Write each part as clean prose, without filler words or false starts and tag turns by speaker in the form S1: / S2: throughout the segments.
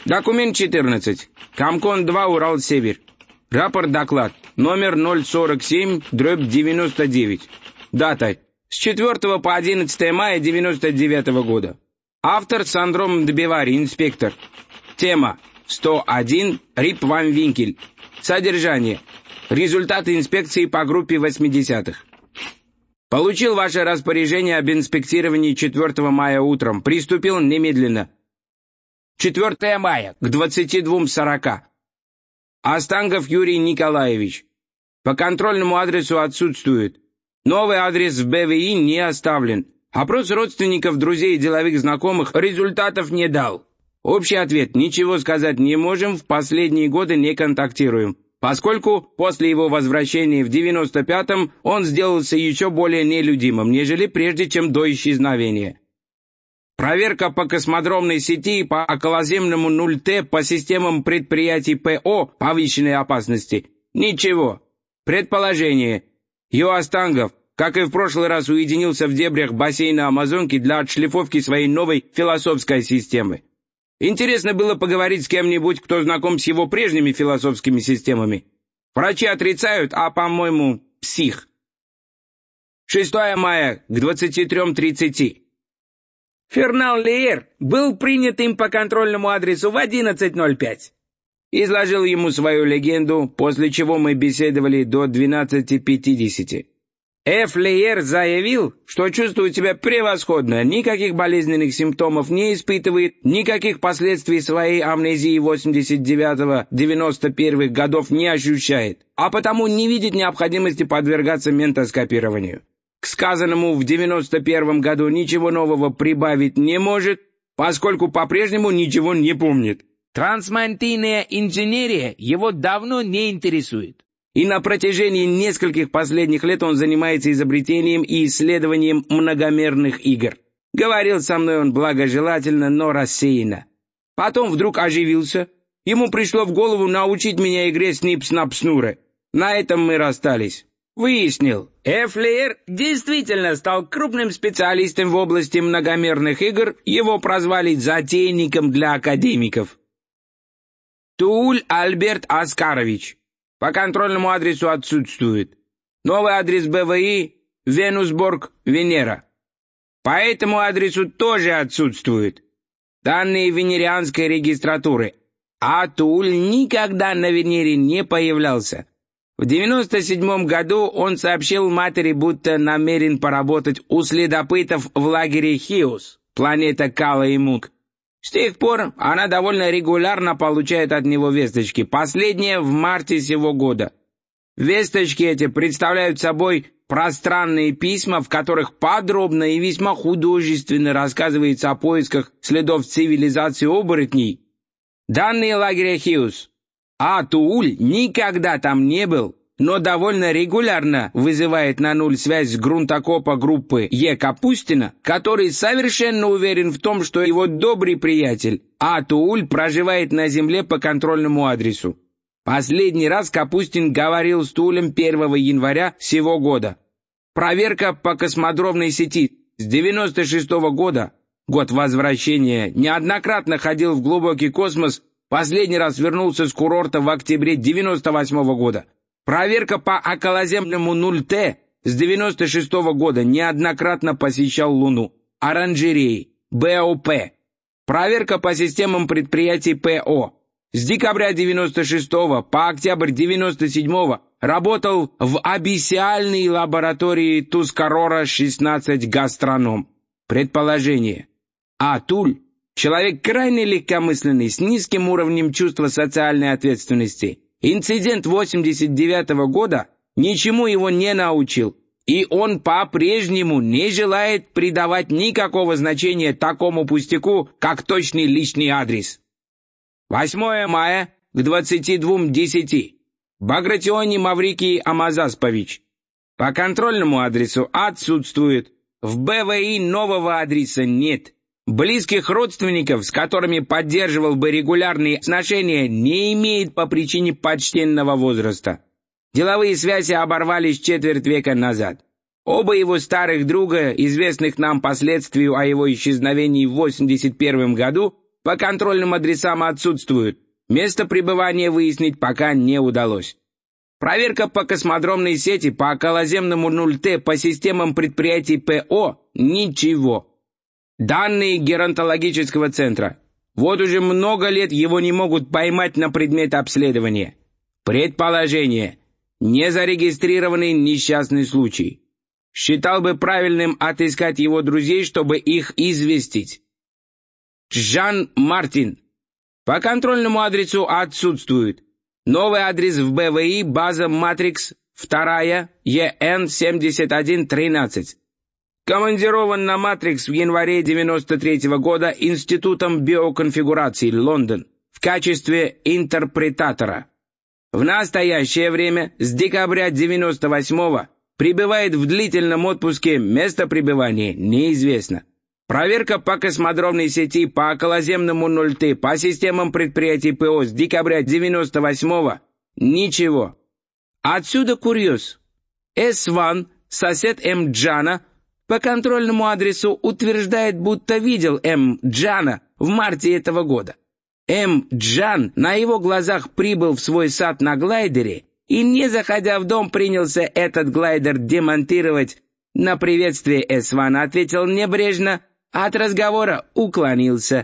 S1: Документ 14. Комкон-2, Урал-Север. Рапорт-доклад. Номер 047/99. Дата. С 4 по 11 мая 99 года. Автор Сандром Дбивари, инспектор. Тема. 101. Рип Ван Винкель. Содержание. Результаты инспекции по группе 80-х. Получил ваше распоряжение об инспектировании 4 мая утром. Приступил немедленно. 4 мая к 22:40. Остангов Юрий Николаевич. По контрольному адресу отсутствует. Новый адрес в БВИ не оставлен. Опрос родственников, друзей и деловых знакомых результатов не дал. Общий ответ: ничего сказать не можем, в последние годы не контактируем, поскольку после его возвращения в 95-м он сделался еще более нелюдимым, нежели прежде, чем до исчезновения. Проверка по космодромной сети и по околоземному 0Т по системам предприятий ПО повышенной опасности. Ничего. Предположение. Остангов, как и в прошлый раз, уединился в дебрях бассейна Амазонки для отшлифовки своей новой философской системы. Интересно было поговорить с кем-нибудь, кто знаком с его прежними философскими системами. Врачи отрицают, а, по-моему, псих. 6 мая к 23:30. Фернан Леер был принят им по контрольному адресу в 11:05. Изложил ему свою легенду, после чего мы беседовали до 12:50. Ф. Леер заявил, что чувствует себя превосходно, никаких болезненных симптомов не испытывает, никаких последствий своей амнезии 89-91 годов не ощущает, а потому не видит необходимости подвергаться ментоскопированию. К сказанному в 91 году ничего нового прибавить не может, поскольку по-прежнему ничего не помнит. Трансмантийная инженерия его давно не интересует. И на протяжении нескольких последних лет он занимается изобретением и исследованием многомерных игр. Говорил со мной он благожелательно, но рассеянно. Потом вдруг оживился. Ему пришло в голову научить меня игре Снип-Снап-Снуры. На этом мы расстались. Выяснил, Ф. Леер действительно стал крупным специалистом в области многомерных игр, его прозвали затейником для академиков. Тууль Альберт Оскарович. По контрольному адресу отсутствует. Новый адрес БВИ — Венусборг, Венера. По этому адресу тоже отсутствует. Данные венерианской регистратуры. А Тууль никогда на Венере не появлялся. В 97 году он сообщил матери, будто намерен поработать у следопытов в лагере Хиус, планета Кала и Мук. С тех пор она довольно регулярно получает от него весточки, последняя в марте сего года. Весточки эти представляют собой пространные письма, в которых подробно и весьма художественно рассказывается о поисках следов цивилизации оборотней. Данные лагеря Хиус. А Тууль никогда там не был, но довольно регулярно вызывает на нуль связь с грунтокопа группы Е. Капустина, который совершенно уверен в том, что его добрый приятель А. Тууль проживает на Земле по контрольному адресу. Последний раз Капустин говорил с Туулем 1 января сего года. Проверка по космодромной сети с 96 года, год возвращения, неоднократно ходил в глубокий космос. Последний раз вернулся с курорта в октябре 98 года. Проверка по околоземному 0Т с 96 года неоднократно посещал Луну. Оранжереи, БОП. Проверка по системам предприятий ПО. С декабря 96 по октябрь 97 работал в абиссиальной лаборатории Тускарора-16 гастроном. Предположение. Туль. Человек крайне легкомысленный, с низким уровнем чувства социальной ответственности. Инцидент 89 года ничему его не научил, и он по-прежнему не желает придавать никакого значения такому пустяку, как точный личный адрес. 8 мая к 22:10. Багратиони Маврикий Амазаспович. По контрольному адресу отсутствует. В БВИ нового адреса нет. Близких родственников, с которыми поддерживал бы регулярные отношения, не имеет по причине почтенного возраста. Деловые связи оборвались четверть века назад. Оба его старых друга, известных нам по следствию о его исчезновении в 81 году, по контрольным адресам отсутствуют. Место пребывания выяснить пока не удалось. Проверка по космодромной сети, по околоземному 0Т, по системам предприятий ПО – ничего. Данные геронтологического центра. Вот уже много лет его не могут поймать на предмет обследования. Предположение. Незарегистрированный несчастный случай. Считал бы правильным отыскать его друзей, чтобы их известить. Жан Мартин. По контрольному адресу отсутствует. Новый адрес в БВИ, база Матрикс, 2, ЕН 7113. Командирован на Матрикс в январе 93-го года Институтом биоконфигурации, Лондон, в качестве интерпретатора. В настоящее время, с декабря 98-го, пребывает в длительном отпуске, место пребывания неизвестно. Проверка по космодромной сети, по околоземному 0Т, по системам предприятий ПО с декабря 98-го – ничего. Отсюда курьез. С1, сосед М. Джана, по контрольному адресу утверждает, будто видел М. Джана в марте этого года. М. Джан на его глазах прибыл в свой сад на глайдере и, не заходя в дом, принялся этот глайдер демонтировать. На приветствие С1 ответил небрежно, от разговора уклонился.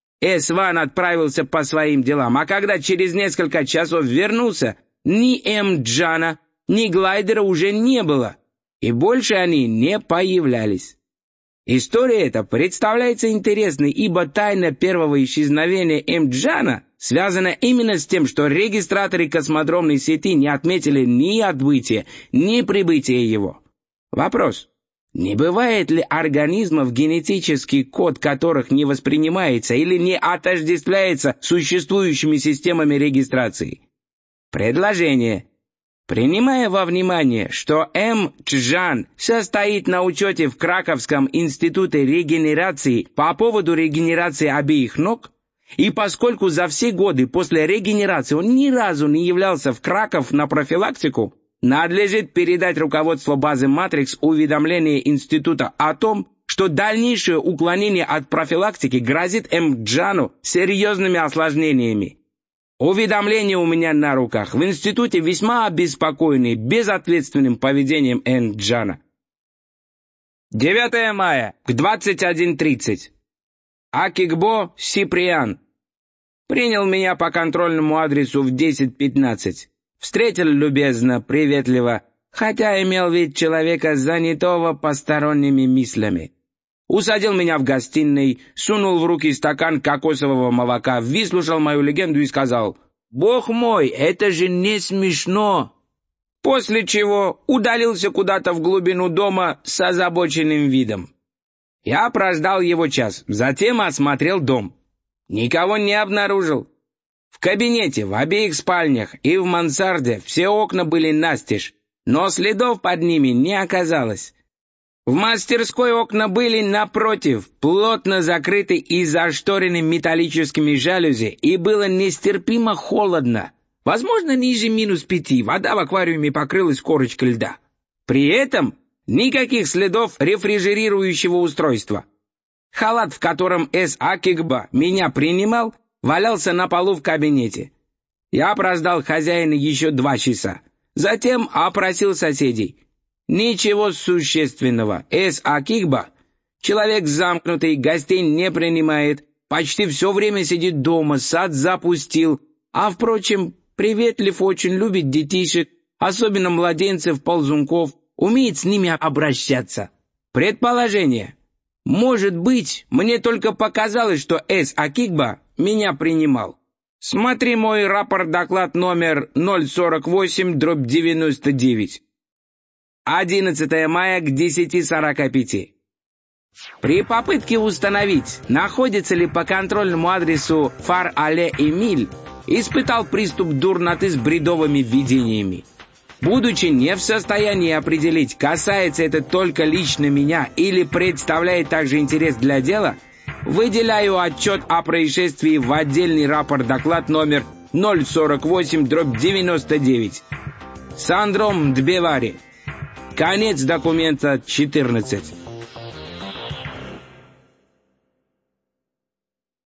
S1: С1 отправился по своим делам, а когда через несколько часов вернулся, ни М. Джана, ни глайдера уже не было, и больше они не появлялись. История эта представляется интересной, ибо тайна первого исчезновения М. Джана связана именно с тем, что регистраторы космодромной сети не отметили ни отбытия, ни прибытия его. Вопрос. Не бывает ли организмов, генетический код которых не воспринимается или не отождествляется существующими системами регистрации? Предложение. Принимая во внимание, что М. Джан состоит на учете в Краковском институте регенерации по поводу регенерации обеих ног, и поскольку за все годы после регенерации он ни разу не являлся в Краков на профилактику, надлежит передать руководству базы Матрикс уведомление института о том, что дальнейшее уклонение от профилактики грозит М. Джану серьезными осложнениями. Уведомление у меня на руках. В институте весьма обеспокоены безответственным поведением М. Джана. 9 мая, к 21:30. Акигбо Сиприан. Принял меня по контрольному адресу в 10:15. Встретил любезно, приветливо, хотя имел вид человека, занятого посторонними мыслями. Усадил меня в гостиной, сунул в руки стакан кокосового молока, выслушал мою легенду и сказал: «Бог мой, это же не смешно!» После чего удалился куда-то в глубину дома с озабоченным видом. Я прождал его час, затем осмотрел дом. Никого не обнаружил. В кабинете, в обеих спальнях и в мансарде все окна были настежь, но следов под ними не оказалось. В мастерской окна были, напротив, плотно закрыты и зашторены металлическими жалюзи, и было нестерпимо холодно. Возможно, ниже -5, вода в аквариуме покрылась корочкой льда. При этом никаких следов рефрижерирующего устройства. Халат, в котором С. Акигба меня принимал, валялся на полу в кабинете. Я прождал хозяина еще 2 часа. Затем опросил соседей. Ничего существенного. С. Акигба, человек замкнутый, гостей не принимает, почти все время сидит дома, сад запустил, а, впрочем, приветлив, очень любит детишек, особенно младенцев-ползунков, умеет с ними обращаться. Предположение. Может быть, мне только показалось, что С. Акигба меня принимал. Смотри мой рапорт-доклад номер 048/99. 11 мая к 10:45. При попытке установить, находится ли по контрольному адресу Фар-Але-Эмиль, испытал приступ дурноты с бредовыми видениями. Будучи не в состоянии определить, касается это только лично меня или представляет также интерес для дела, выделяю отчет о происшествии в отдельный рапорт-доклад номер 048/99. Сандром Дбевари. Конец документа 14.